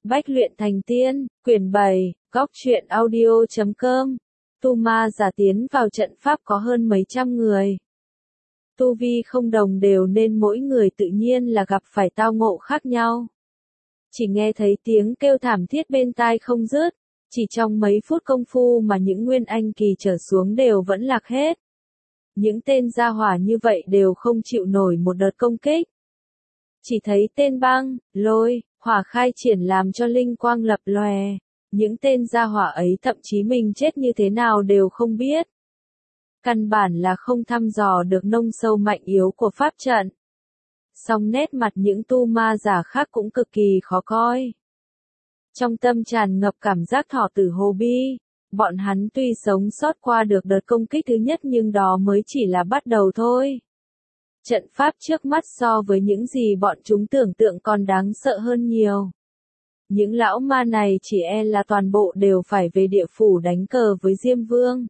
Bách luyện thành tiên, quyển 7, góc truyện audio.com. Tu ma giả tiến vào trận pháp có hơn mấy trăm người. Tu vi không đồng đều nên mỗi người tự nhiên là gặp phải tao ngộ khác nhau. Chỉ nghe thấy tiếng kêu thảm thiết bên tai không dứt, chỉ trong mấy phút công phu mà những nguyên anh kỳ trở xuống đều vẫn lạc hết. Những tên gia hỏa như vậy đều không chịu nổi một đợt công kích. Chỉ thấy tên băng, lôi, hỏa khai triển làm cho linh quang lập lòe. Những tên gia hỏa ấy thậm chí mình chết như thế nào đều không biết. Căn bản là không thăm dò được nông sâu mạnh yếu của pháp trận. Song nét mặt những tu ma giả khác cũng cực kỳ khó coi. Trong tâm tràn ngập cảm giác thọ tử hồ bi. Bọn hắn tuy sống sót qua được đợt công kích thứ nhất nhưng đó mới chỉ là bắt đầu thôi. Trận pháp trước mắt so với những gì bọn chúng tưởng tượng còn đáng sợ hơn nhiều. Những lão ma này chỉ e là toàn bộ đều phải về địa phủ đánh cờ với Diêm Vương.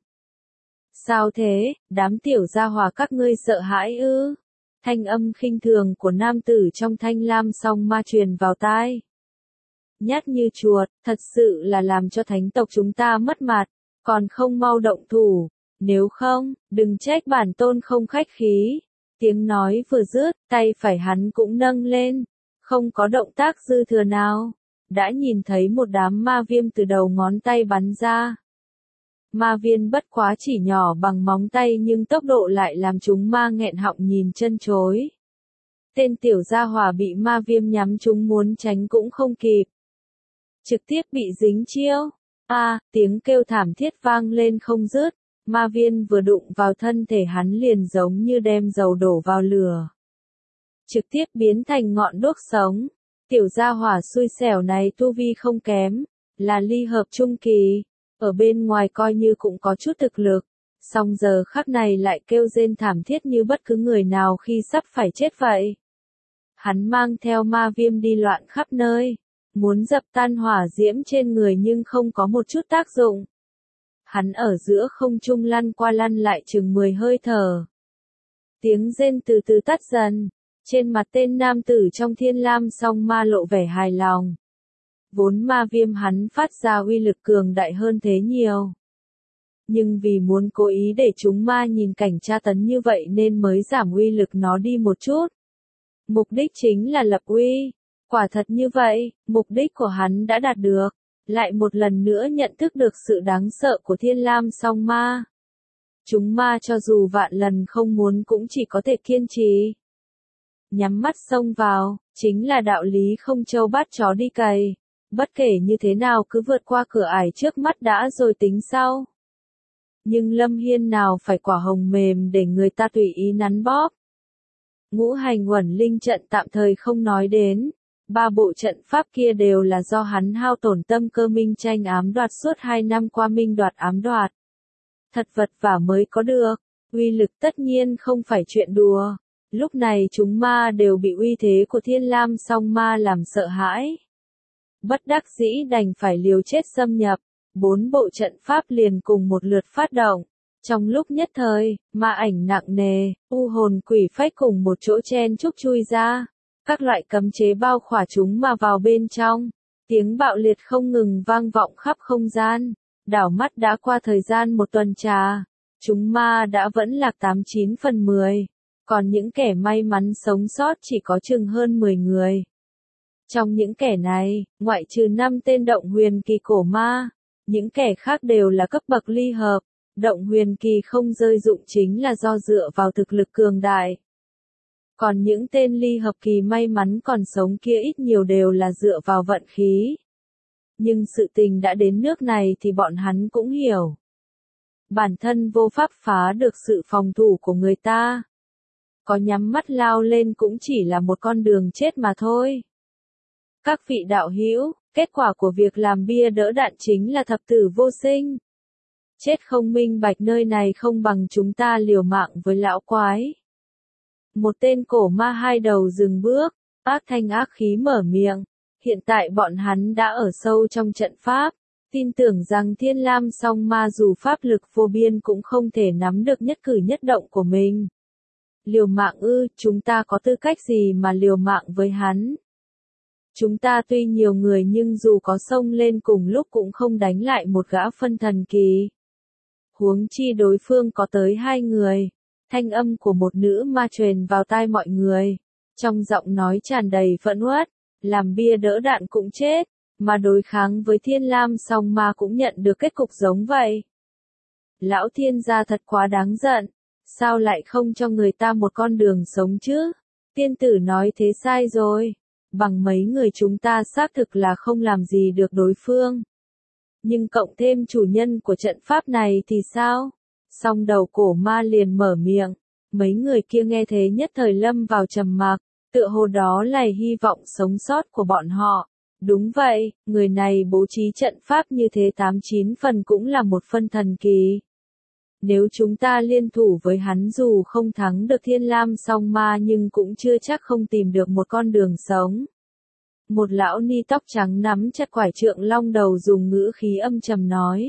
Sao thế, đám tiểu gia hỏa các ngươi sợ hãi ư? Thanh âm khinh thường của nam tử trong thanh lam song ma truyền vào tai. Nhát như chuột, thật sự là làm cho thánh tộc chúng ta mất mặt, còn không mau động thủ, nếu không, đừng trách bản tôn không khách khí. Tiếng nói vừa dứt, tay phải hắn cũng nâng lên, không có động tác dư thừa nào. Đã nhìn thấy một đám ma viêm từ đầu ngón tay bắn ra. Ma viên bất quá chỉ nhỏ bằng móng tay nhưng tốc độ lại làm chúng ma nghẹn họng nhìn chân chối. Tên tiểu gia hỏa bị ma viêm nhắm chúng muốn tránh cũng không kịp. Trực tiếp bị dính chiêu. Tiếng kêu thảm thiết vang lên không dứt. Ma viên vừa đụng vào thân thể hắn liền giống như đem dầu đổ vào lửa. Trực tiếp biến thành ngọn đuốc sống. Tiểu gia hỏa xui xẻo này tu vi không kém, là ly hợp trung kỳ, ở bên ngoài coi như cũng có chút thực lực, song giờ khắc này lại kêu rên thảm thiết như bất cứ người nào khi sắp phải chết vậy. Hắn mang theo ma viêm đi loạn khắp nơi, muốn dập tan hỏa diễm trên người nhưng không có một chút tác dụng. Hắn ở giữa không trung lăn qua lăn lại chừng 10 hơi thở. Tiếng rên từ từ tắt dần. Trên mặt tên nam tử trong thiên lam song ma lộ vẻ hài lòng. Vốn ma viêm hắn phát ra uy lực cường đại hơn thế nhiều. Nhưng vì muốn cố ý để chúng ma nhìn cảnh tra tấn như vậy nên mới giảm uy lực nó đi một chút. Mục đích chính là lập uy. Quả thật như vậy, mục đích của hắn đã đạt được. Lại một lần nữa nhận thức được sự đáng sợ của thiên lam song ma. Chúng ma cho dù vạn lần không muốn cũng chỉ có thể kiên trì. Nhắm mắt xông vào, chính là đạo lý không trâu bắt chó đi cày. Bất kể như thế nào cứ vượt qua cửa ải trước mắt đã rồi tính sau. Nhưng Lâm Hiên nào phải quả hồng mềm để người ta tùy ý nắn bóp. Ngũ hành uẩn linh trận tạm thời không nói đến. 3 bộ trận pháp kia đều là do hắn hao tổn tâm cơ minh tranh ám đoạt suốt 2 năm qua minh đoạt ám đoạt. Thật vật vả mới có được, uy lực tất nhiên không phải chuyện đùa. Lúc này chúng ma đều bị uy thế của thiên lam song ma làm sợ hãi. Bất đắc dĩ đành phải liều chết xâm nhập, 4 bộ trận pháp liền cùng một lượt phát động. Trong lúc nhất thời, ma ảnh nặng nề, u hồn quỷ phách cùng một chỗ chen chúc chui ra. Các loại cấm chế bao khỏa chúng mà vào bên trong. Tiếng bạo liệt không ngừng vang vọng khắp không gian. Đảo mắt đã qua thời gian một tuần trà. Chúng ma đã vẫn lạc 89 phần 10. Còn những kẻ may mắn sống sót chỉ có chừng hơn 10 người. Trong những kẻ này, ngoại trừ 5 tên động huyền kỳ cổ ma, những kẻ khác đều là cấp bậc ly hợp. Động huyền kỳ không rơi dụng chính là do dựa vào thực lực cường đại. Còn những tên ly hợp kỳ may mắn còn sống kia ít nhiều đều là dựa vào vận khí. Nhưng sự tình đã đến nước này thì bọn hắn cũng hiểu. Bản thân vô pháp phá được sự phòng thủ của người ta. Có nhắm mắt lao lên cũng chỉ là một con đường chết mà thôi. Các vị đạo hữu, kết quả của việc làm bia đỡ đạn chính là thập tử vô sinh. Chết không minh bạch nơi này không bằng chúng ta liều mạng với lão quái. Một tên cổ ma hai đầu dừng bước, ác thanh ác khí mở miệng. Hiện tại bọn hắn đã ở sâu trong trận pháp, tin tưởng rằng thiên lam song ma dù pháp lực vô biên cũng không thể nắm được nhất cử nhất động của mình. Liều mạng ư, chúng ta có tư cách gì mà liều mạng với hắn? Chúng ta tuy nhiều người nhưng dù có xông lên cùng lúc cũng không đánh lại một gã phân thần kỳ. Huống chi đối phương có tới 2 người. Thanh âm của một nữ ma truyền vào tai mọi người. Trong giọng nói tràn đầy phẫn uất, làm bia đỡ đạn cũng chết, mà đối kháng với Thiên Lam song ma cũng nhận được kết cục giống vậy. Lão thiên gia thật quá đáng giận, sao lại không cho người ta một con đường sống chứ? Tiên tử nói thế sai rồi, bằng mấy người chúng ta xác thực là không làm gì được đối phương. Nhưng cộng thêm chủ nhân của trận pháp này thì sao? Song đầu cổ ma liền mở miệng, mấy người kia nghe thế nhất thời lâm vào trầm mặc, tựa hồ đó là hy vọng sống sót của bọn họ. Đúng vậy, người này bố trí trận pháp như thế 89 phần cũng là một phân thần kỳ. Nếu chúng ta liên thủ với hắn dù không thắng được Thiên Lam song ma nhưng cũng chưa chắc không tìm được một con đường sống. Một lão ni tóc trắng nắm chặt quải trượng long đầu dùng ngữ khí âm trầm nói.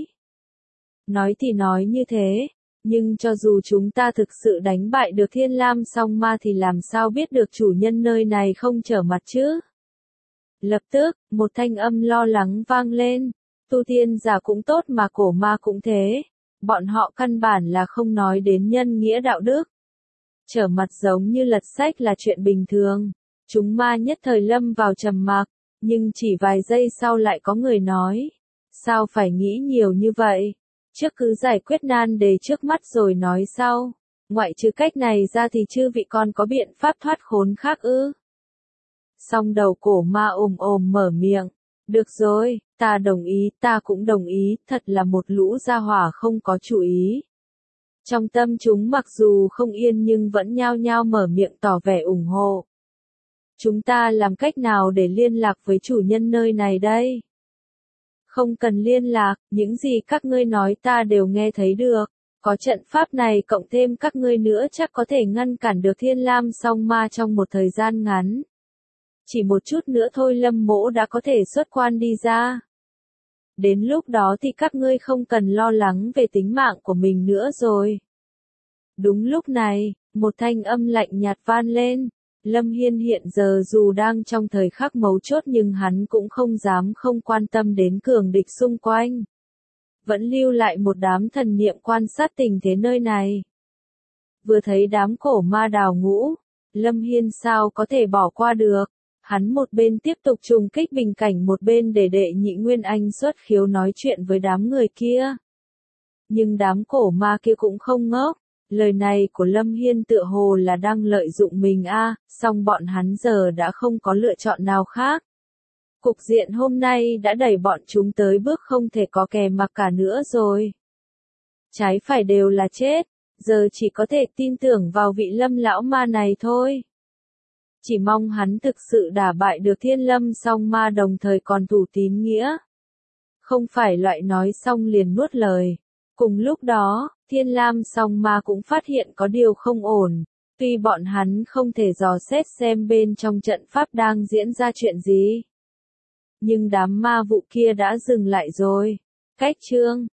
Nói thì nói như thế, nhưng cho dù chúng ta thực sự đánh bại được Thiên Lam song ma thì làm sao biết được chủ nhân nơi này không trở mặt chứ? Lập tức, một thanh âm lo lắng vang lên. Tu tiên giả cũng tốt mà cổ ma cũng thế. Bọn họ căn bản là không nói đến nhân nghĩa đạo đức. Trở mặt giống như lật sách là chuyện bình thường. Chúng ma nhất thời lâm vào trầm mặc, nhưng chỉ vài giây sau lại có người nói. Sao phải nghĩ nhiều như vậy? Trước cứ giải quyết nan đề trước mắt rồi nói sau. Ngoại trừ cách này ra thì chư vị còn có biện pháp thoát khốn khác ư? Song đầu cổ ma ồm mở miệng. Được rồi, ta đồng ý, ta cũng đồng ý, thật là một lũ gia hỏa không có chủ ý. Trong tâm chúng mặc dù không yên nhưng vẫn nhao nhao mở miệng tỏ vẻ ủng hộ. Chúng ta làm cách nào để liên lạc với chủ nhân nơi này đây? Không cần liên lạc, những gì các ngươi nói ta đều nghe thấy được. Có trận pháp này cộng thêm các ngươi nữa chắc có thể ngăn cản được Thiên Lam song ma trong một thời gian ngắn. Chỉ một chút nữa thôi Lâm Mỗ đã có thể xuất quan đi ra. Đến lúc đó thì các ngươi không cần lo lắng về tính mạng của mình nữa rồi. Đúng lúc này, một thanh âm lạnh nhạt vang lên. Lâm Hiên hiện giờ dù đang trong thời khắc mấu chốt nhưng hắn cũng không dám không quan tâm đến cường địch xung quanh. Vẫn lưu lại một đám thần niệm quan sát tình thế nơi này. Vừa thấy đám cổ ma đào ngũ, Lâm Hiên sao có thể bỏ qua được. Hắn một bên tiếp tục trùng kích bình cảnh một bên để đệ nhị Nguyên Anh xuất khiếu nói chuyện với đám người kia. Nhưng đám cổ ma kia cũng không ngốc. Lời này của Lâm Hiên tựa hồ là đang lợi dụng mình song bọn hắn giờ đã không có lựa chọn nào khác. Cục diện hôm nay đã đẩy bọn chúng tới bước không thể có kè mặc cả nữa rồi. Trái phải đều là chết, giờ chỉ có thể tin tưởng vào vị Lâm lão ma này thôi. Chỉ mong hắn thực sự đả bại được Thiên Lâm song ma đồng thời còn thủ tín nghĩa. Không phải loại nói xong liền nuốt lời. Cùng lúc đó, Thiên Lam song ma cũng phát hiện có điều không ổn. Tuy bọn hắn không thể dò xét xem bên trong trận pháp đang diễn ra chuyện gì. Nhưng đám ma vụ kia đã dừng lại rồi. Cách chương